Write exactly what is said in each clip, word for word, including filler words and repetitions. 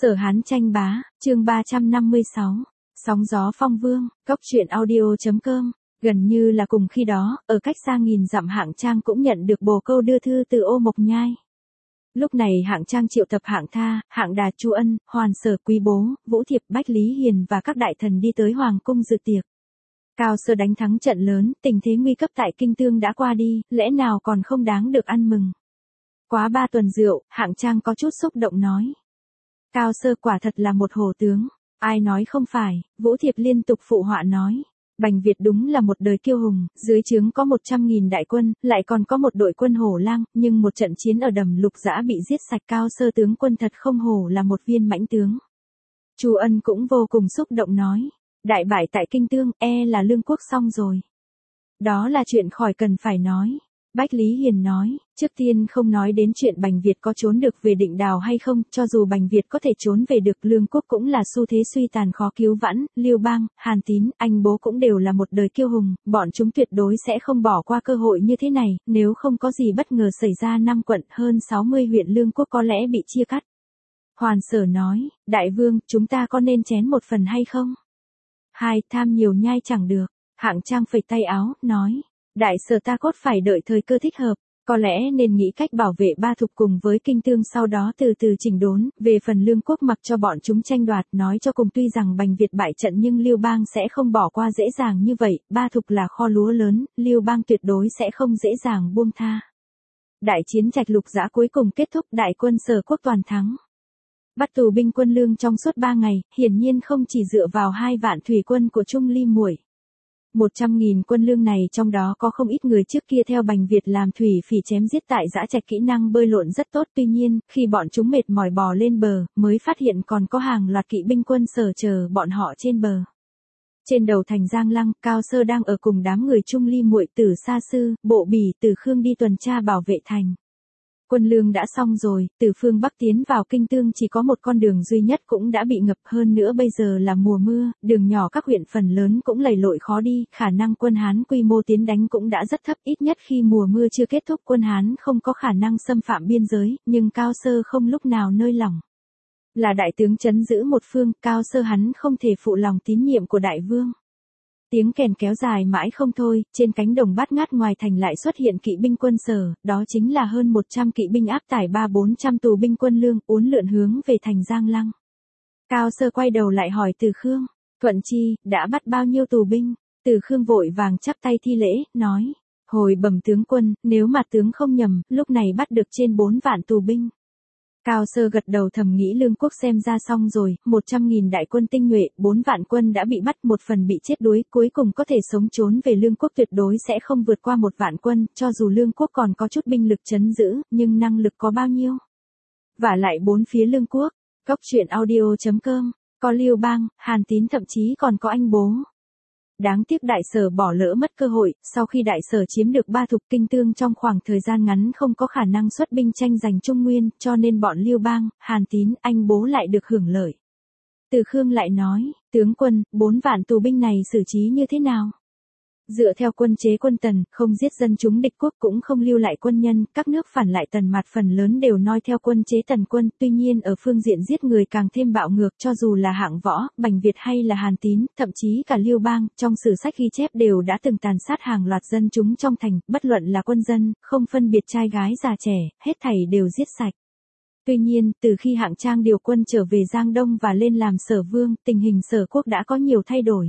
Sở Hán tranh bá, chương ba trăm năm mươi sáu. Sóng gió phong vương, cốc truyện audio.com. Gần như là cùng khi đó, ở cách xa nghìn dặm Hạng Trang cũng nhận được bồ câu đưa thư từ Ô Mộc Nhai. Lúc này Hạng Trang triệu tập Hạng Tha, Hạng Đà, Chu Ân, Hoàn Sở, Quý Bố, Vũ Thiệp, Bách Lý Hiền và các đại thần đi tới Hoàng cung dự tiệc. Cao Sơ đánh thắng trận lớn, tình thế nguy cấp tại Kinh Tương đã qua đi, lẽ nào còn không đáng được ăn mừng. Quá ba tuần rượu, Hạng Trang có chút xúc động nói. Cao Sơ quả thật là một hổ tướng, ai nói không phải, Vũ Thiệp liên tục phụ họa nói. Bành Việt đúng là một đời kiêu hùng, dưới trướng có một trăm nghìn đại quân, lại còn có một đội quân hổ lang, nhưng một trận chiến ở Đầm Lục Dã bị giết sạch. Cao Sơ tướng quân thật không hổ là một viên mãnh tướng. Chu Ân cũng vô cùng xúc động nói, đại bại tại Kinh Tương, e là lương quốc xong rồi. Đó là chuyện khỏi cần phải nói. Bách Lý Hiền nói, trước tiên không nói đến chuyện Bành Việt có trốn được về Định Đào hay không, cho dù Bành Việt có thể trốn về được, lương quốc cũng là xu thế suy tàn khó cứu vãn, Liêu Bang, Hàn Tín, Anh Bố cũng đều là một đời kiêu hùng, bọn chúng tuyệt đối sẽ không bỏ qua cơ hội như thế này, nếu không có gì bất ngờ xảy ra năm quận hơn sáu mươi huyện lương quốc có lẽ bị chia cắt. Hoàn Sở nói, đại vương, chúng ta có nên chén một phần hay không? Hai, tham nhiều nhai chẳng được. Hạng Trang phẩy tay áo, nói. Đại Sở ta cốt phải đợi thời cơ thích hợp, có lẽ nên nghĩ cách bảo vệ Ba Thục cùng với Kinh Tương, sau đó từ từ chỉnh đốn, về phần lương quốc mặc cho bọn chúng tranh đoạt. Nói cho cùng, tuy rằng Bành Việt bại trận nhưng Liêu Bang sẽ không bỏ qua dễ dàng như vậy, Ba Thục là kho lúa lớn, Liêu Bang tuyệt đối sẽ không dễ dàng buông tha. Đại chiến Trạch Lục Dã cuối cùng kết thúc, đại quân Sở quốc toàn thắng. Bắt tù binh quân lương trong suốt ba ngày, hiển nhiên không chỉ dựa vào hai vạn thủy quân của Trung Ly Muội. Một trăm nghìn quân lương này trong đó có không ít người trước kia theo Bành Việt làm thủy phỉ chém giết tại Dã Trạch, kỹ năng bơi lội rất tốt, tuy nhiên, khi bọn chúng mệt mỏi bò lên bờ, mới phát hiện còn có hàng loạt kỵ binh quân Sở chờ bọn họ trên bờ. Trên đầu thành Giang Lăng, Cao Sơ đang ở cùng đám người Trung Ly Muội, Tử Sa Sư, Bộ Bỉ, Tử Khương đi tuần tra bảo vệ thành. Quân lương đã xong rồi, từ phương Bắc tiến vào Kinh Tương chỉ có một con đường duy nhất cũng đã bị ngập, hơn nữa bây giờ là mùa mưa, đường nhỏ các huyện phần lớn cũng lầy lội khó đi, khả năng quân Hán quy mô tiến đánh cũng đã rất thấp, ít nhất khi mùa mưa chưa kết thúc quân Hán không có khả năng xâm phạm biên giới, nhưng Cao Sơ không lúc nào nơi lỏng. Là đại tướng trấn giữ một phương, Cao Sơ hắn không thể phụ lòng tín nhiệm của đại vương. Tiếng kèn kéo dài mãi không thôi, trên cánh đồng bát ngát ngoài thành lại xuất hiện kỵ binh quân Sở, đó chính là hơn một trăm kỵ binh áp tải ba bốn trăm tù binh quân lương, uốn lượn hướng về thành Giang Lăng. Cao Sơ quay đầu lại hỏi Từ Khương, Thuận Chi, đã bắt bao nhiêu tù binh? Từ Khương vội vàng chắp tay thi lễ, nói, hồi bẩm tướng quân, nếu mà tướng không nhầm, lúc này bắt được trên bốn vạn tù binh. Cao Sơ gật đầu thầm nghĩ lương quốc xem ra xong rồi, một trăm nghìn đại quân tinh nhuệ, bốn vạn quân đã bị bắt, một phần bị chết đuối, cuối cùng có thể sống trốn về lương quốc tuyệt đối sẽ không vượt qua một vạn quân, cho dù lương quốc còn có chút binh lực trấn giữ, nhưng năng lực có bao nhiêu? Vả lại bốn phía lương quốc, cốc truyện audio.com, có Liêu Bang, Hàn Tín, thậm chí còn có Anh Bố. Đáng tiếc Đại Sở bỏ lỡ mất cơ hội, sau khi Đại Sở chiếm được Ba Thục, Kinh Tương trong khoảng thời gian ngắn không có khả năng xuất binh tranh giành Trung Nguyên, cho nên bọn Liêu Bang, Hàn Tín, Anh Bố lại được hưởng lợi. Từ Khương lại nói, tướng quân, bốn vạn tù binh này xử trí như thế nào? Dựa theo quân chế quân Tần, không giết dân chúng địch quốc cũng không lưu lại quân nhân, các nước phản lại Tần Mạt phần lớn đều noi theo quân chế Tần quân, tuy nhiên ở phương diện giết người càng thêm bạo ngược, cho dù là Hạng Võ, Bành Việt hay là Hàn Tín, thậm chí cả Liêu Bang, trong sử sách ghi chép đều đã từng tàn sát hàng loạt dân chúng trong thành, bất luận là quân dân, không phân biệt trai gái già trẻ, hết thảy đều giết sạch. Tuy nhiên, từ khi Hạng Trang điều quân trở về Giang Đông và lên làm Sở Vương, tình hình Sở quốc đã có nhiều thay đổi.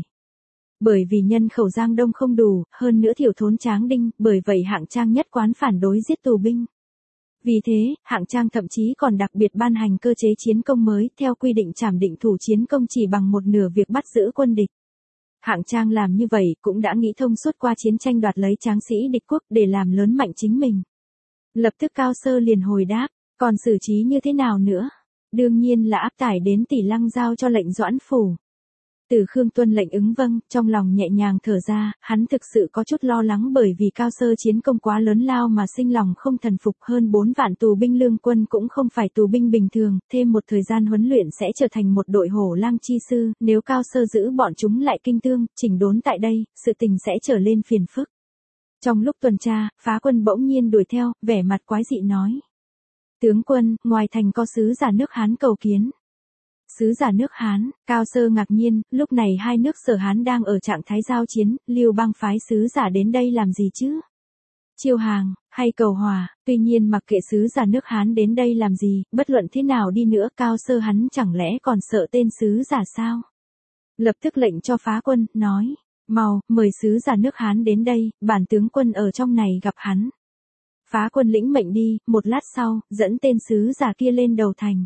Bởi vì nhân khẩu Giang Đông không đủ, hơn nữa thiểu thốn tráng đinh, bởi vậy Hạng Trang nhất quán phản đối giết tù binh. Vì thế, Hạng Trang thậm chí còn đặc biệt ban hành cơ chế chiến công mới, theo quy định trảm định thủ chiến công chỉ bằng một nửa việc bắt giữ quân địch. Hạng Trang làm như vậy cũng đã nghĩ thông suốt qua chiến tranh đoạt lấy tráng sĩ địch quốc để làm lớn mạnh chính mình. Lập tức Cao Sơ liền hồi đáp, còn xử trí như thế nào nữa? Đương nhiên là áp tải đến Tỷ Lăng giao cho lệnh Doãn Phủ. Từ Khương tuân lệnh ứng vâng, trong lòng nhẹ nhàng thở ra, hắn thực sự có chút lo lắng bởi vì Cao Sơ chiến công quá lớn lao mà sinh lòng không thần phục, hơn bốn vạn tù binh lương quân cũng không phải tù binh bình thường, thêm một thời gian huấn luyện sẽ trở thành một đội hổ lang chi sư, nếu Cao Sơ giữ bọn chúng lại Kinh Tương, chỉnh đốn tại đây, sự tình sẽ trở lên phiền phức. Trong lúc tuần tra, phá quân bỗng nhiên đuổi theo, vẻ mặt quái dị nói. Tướng quân, ngoài thành có sứ giả nước Hán cầu kiến. Sứ giả nước Hán, Cao Sơ ngạc nhiên, lúc này hai nước Sở Hán đang ở trạng thái giao chiến, Lưu Bang phái sứ giả đến đây làm gì chứ? Chiêu hàng, hay cầu hòa, tuy nhiên mặc kệ sứ giả nước Hán đến đây làm gì, bất luận thế nào đi nữa Cao Sơ hắn chẳng lẽ còn sợ tên sứ giả sao? Lập tức lệnh cho phá quân, nói, mau, mời sứ giả nước Hán đến đây, bản tướng quân ở trong này gặp hắn. Phá quân lĩnh mệnh đi, một lát sau, dẫn tên sứ giả kia lên đầu thành.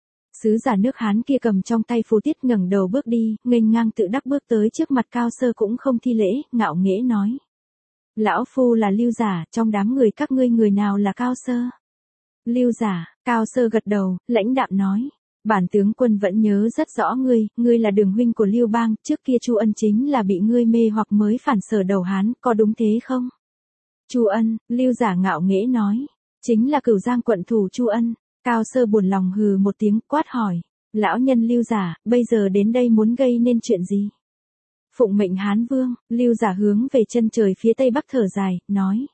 Sứ giả nước Hán kia cầm trong tay phù tiết ngẩng đầu bước đi, nghênh ngang tự đắc bước tới trước mặt Cao Sơ cũng không thi lễ, ngạo nghễ nói. Lão phu là Lưu giả, trong đám người các ngươi người nào là Cao Sơ? Lưu giả, Cao Sơ gật đầu, lãnh đạm nói. Bản tướng quân vẫn nhớ rất rõ ngươi, ngươi là đường huynh của Lưu Bang, trước kia Chu Ân chính là bị ngươi mê hoặc mới phản Sở đầu Hán, có đúng thế không? Chu Ân, Lưu giả ngạo nghễ nói. Chính là Cửu Giang quận thủ Chu Ân. Cao Sơ buồn lòng hừ một tiếng, quát hỏi. Lão nhân Lưu giả, bây giờ đến đây muốn gây nên chuyện gì? Phụng mệnh Hán Vương, Lưu giả hướng về chân trời phía tây bắc thở dài, nói.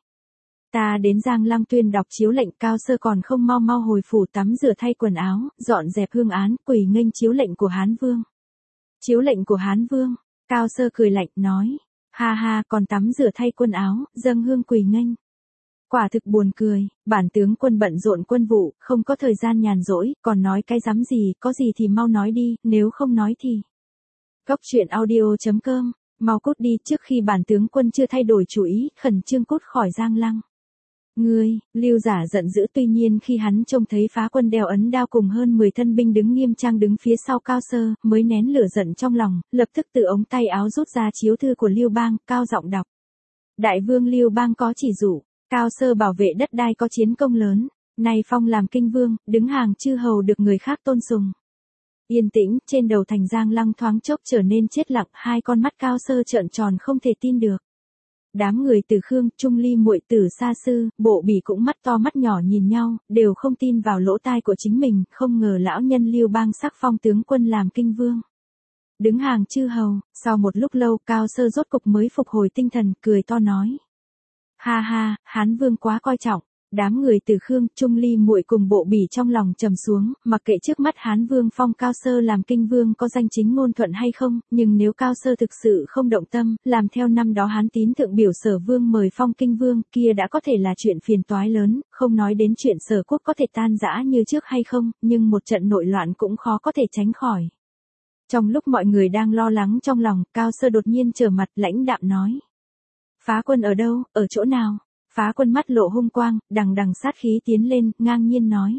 Ta đến Giang Lăng tuyên đọc chiếu lệnh, Cao Sơ còn không mau mau hồi phủ tắm rửa thay quần áo, dọn dẹp hương án, quỳ nghênh chiếu lệnh của Hán Vương. Chiếu lệnh của Hán Vương, Cao Sơ cười lạnh, nói. Ha ha, còn tắm rửa thay quần áo, dâng hương quỳ nghênh. Quả thực buồn cười, bản tướng quân bận rộn quân vụ, không có thời gian nhàn rỗi, còn nói cái dám gì, có gì thì mau nói đi, nếu không nói thì. Góc truyện audio chấm com, mau cút đi trước khi bản tướng quân chưa thay đổi chủ ý, khẩn trương cút khỏi Giang Lăng. Ngươi, Lưu giả giận dữ, tuy nhiên khi hắn trông thấy phá quân đeo ấn đao cùng hơn mười thân binh đứng nghiêm trang đứng phía sau Cao Sơ, mới nén lửa giận trong lòng, lập tức từ ống tay áo rút ra chiếu thư của Lưu Bang, cao giọng đọc. Đại vương Lưu Bang có chỉ dụ, Cao Sơ bảo vệ đất đai có chiến công lớn, nay phong làm kinh vương, đứng hàng chư hầu được người khác tôn sùng. Yên tĩnh, trên đầu thành Giang Lăng thoáng chốc trở nên chết lặng, hai con mắt Cao Sơ trợn tròn không thể tin được. Đám người Từ Khương, Trung Ly muội tử Sa Sư, Bộ Bỉ cũng mắt to mắt nhỏ nhìn nhau, đều không tin vào lỗ tai của chính mình, không ngờ lão nhân Lưu Bang sắc phong tướng quân làm kinh vương. Đứng hàng chư hầu, sau một lúc lâu Cao Sơ rốt cục mới phục hồi tinh thần, cười to nói. Ha ha, Hán Vương quá coi trọng. Đám người Từ Khương, Trung Ly muội cùng Bộ Bỉ trong lòng trầm xuống, mặc kệ trước mắt Hán Vương phong Cao Sơ làm kinh vương có danh chính ngôn thuận hay không, nhưng nếu Cao Sơ thực sự không động tâm, làm theo năm đó Hán Tín thượng biểu Sở Vương mời phong kinh vương, kia đã có thể là chuyện phiền toái lớn, không nói đến chuyện Sở quốc có thể tan rã như trước hay không, nhưng một trận nội loạn cũng khó có thể tránh khỏi. Trong lúc mọi người đang lo lắng trong lòng, Cao Sơ đột nhiên trở mặt, lãnh đạm nói. Phá quân ở đâu, ở chỗ nào? Phá quân mắt lộ hung quang, đằng đằng sát khí tiến lên, ngang nhiên nói.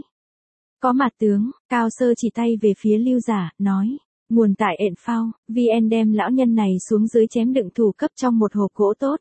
Có mặt tướng, Cao Sơ chỉ tay về phía Lưu giả, nói. Nguồn tại ện phao, vi en đem lão nhân này xuống dưới chém đựng thủ cấp trong một hộp gỗ tốt.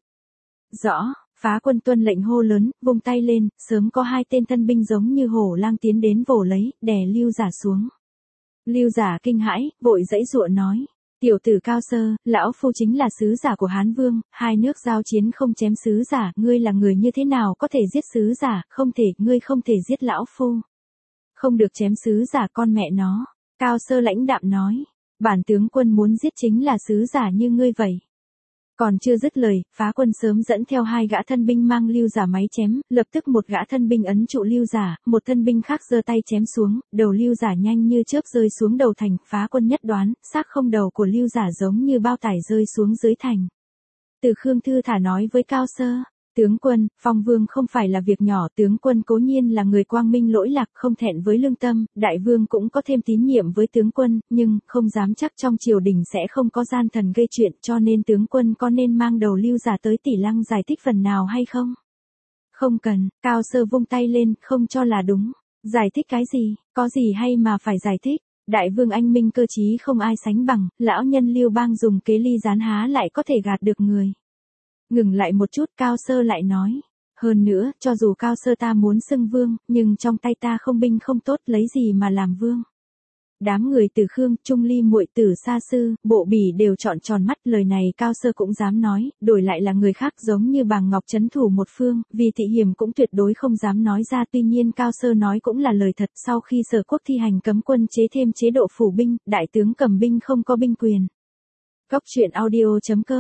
Rõ, phá quân tuân lệnh hô lớn, vung tay lên, sớm có hai tên thân binh giống như hổ lang tiến đến vồ lấy, đè Lưu giả xuống. Lưu giả kinh hãi, vội dãy dụa nói. Tiểu tử Cao Sơ, lão phu chính là sứ giả của Hán Vương, hai nước giao chiến không chém sứ giả, ngươi là người như thế nào có thể giết sứ giả, không thể, ngươi không thể giết lão phu. Không được chém sứ giả con mẹ nó, Cao Sơ lãnh đạm nói, bản tướng quân muốn giết chính là sứ giả như ngươi vậy. Còn chưa dứt lời, phá quân sớm dẫn theo hai gã thân binh mang Lưu giả máy chém, lập tức một gã thân binh ấn trụ Lưu giả, một thân binh khác giơ tay chém xuống, đầu Lưu giả nhanh như chớp rơi xuống đầu thành, phá quân nhất đoán, xác không đầu của Lưu giả giống như bao tải rơi xuống dưới thành. Từ Khương thư thả nói với Cao Sơ, tướng quân, phong vương không phải là việc nhỏ, tướng quân cố nhiên là người quang minh lỗi lạc không thẹn với lương tâm, đại vương cũng có thêm tín nhiệm với tướng quân, nhưng không dám chắc trong triều đình sẽ không có gian thần gây chuyện, cho nên tướng quân có nên mang đầu Lưu giả tới Tỷ Lăng giải thích phần nào hay không? Không cần, Cao Sơ vung tay lên, không cho là đúng. Giải thích cái gì, có gì hay mà phải giải thích? Đại vương anh minh cơ trí không ai sánh bằng, lão nhân Lưu Bang dùng kế ly gián há lại có thể gạt được người. Ngừng lại một chút, Cao Sơ lại nói. Hơn nữa, cho dù Cao Sơ ta muốn xưng vương, nhưng trong tay ta không binh không tốt, lấy gì mà làm vương. Đám người Từ Khương, Trung Ly muội tử Sa Sư, Bộ Bỉ đều trọn tròn mắt, lời này Cao Sơ cũng dám nói, đổi lại là người khác giống như Bàng Ngọc trấn thủ một phương, vì thị hiểm cũng tuyệt đối không dám nói ra, tuy nhiên Cao Sơ nói cũng là lời thật, sau khi Sở quốc thi hành cấm quân chế thêm chế độ phủ binh, đại tướng cầm binh không có binh quyền. Góc truyện audio chấm com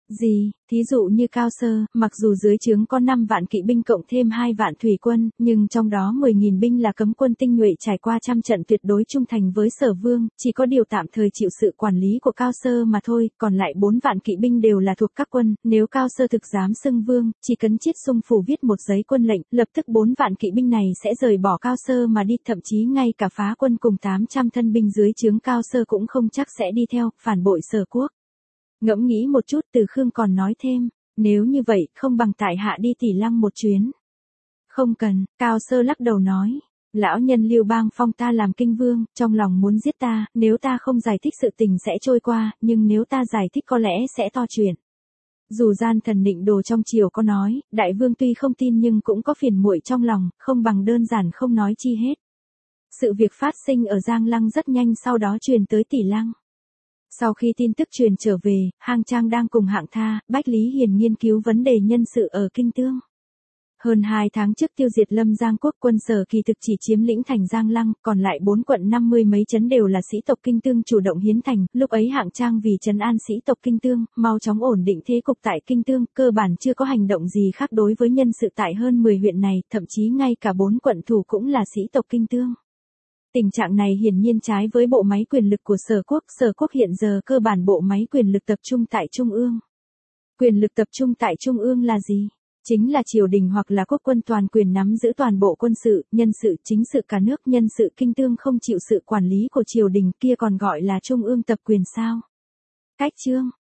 Gì, thí dụ như Cao Sơ, mặc dù dưới trướng có năm vạn kỵ binh cộng thêm hai vạn thủy quân, nhưng trong đó mười nghìn binh là cấm quân tinh nhuệ trải qua trăm trận tuyệt đối trung thành với Sở Vương, chỉ có điều tạm thời chịu sự quản lý của Cao Sơ mà thôi, còn lại bốn vạn kỵ binh đều là thuộc các quân, nếu Cao Sơ thực dám xưng vương, chỉ cần Chiết Sung Phủ viết một giấy quân lệnh, lập tức bốn vạn kỵ binh này sẽ rời bỏ Cao Sơ mà đi, thậm chí ngay cả phá quân cùng tám trăm thân binh dưới trướng Cao Sơ cũng không chắc sẽ đi theo, phản bội Sở quốc. Ngẫm nghĩ một chút, Từ Khương còn nói thêm, nếu như vậy, không bằng tại hạ đi Tỷ Lăng một chuyến. Không cần, Cao Sơ lắc đầu nói, lão nhân Lưu Bang phong ta làm kinh vương, trong lòng muốn giết ta, nếu ta không giải thích sự tình sẽ trôi qua, nhưng nếu ta giải thích có lẽ sẽ to chuyện. Dù gian thần Định Đồ trong triều có nói, đại vương tuy không tin nhưng cũng có phiền muội trong lòng, không bằng đơn giản không nói chi hết. Sự việc phát sinh ở Giang Lăng rất nhanh sau đó truyền tới Tỷ Lăng. Sau khi tin tức truyền trở về, Hang Trang đang cùng Hạng Tha, Bách Lý Hiền nghiên cứu vấn đề nhân sự ở Kinh Tương. Hơn hai tháng trước tiêu diệt Lâm Giang quốc, quân Sở kỳ thực chỉ chiếm lĩnh thành Giang Lăng, còn lại bốn quận năm mươi mấy trấn đều là sĩ tộc Kinh Tương chủ động hiến thành, lúc ấy Hạng Trang vì trấn an sĩ tộc Kinh Tương, mau chóng ổn định thế cục tại Kinh Tương, cơ bản chưa có hành động gì khác đối với nhân sự tại hơn mười huyện này, thậm chí ngay cả bốn quận thủ cũng là sĩ tộc Kinh Tương. Tình trạng này hiển nhiên trái với bộ máy quyền lực của Sở quốc, Sở quốc hiện giờ cơ bản bộ máy quyền lực tập trung tại Trung ương. Quyền lực tập trung tại Trung ương là gì? Chính là triều đình hoặc là quốc quân toàn quyền nắm giữ toàn bộ quân sự, nhân sự, chính sự cả nước, nhân sự Kinh Tương không chịu sự quản lý của triều đình kia còn gọi là Trung ương tập quyền sao? Cách chương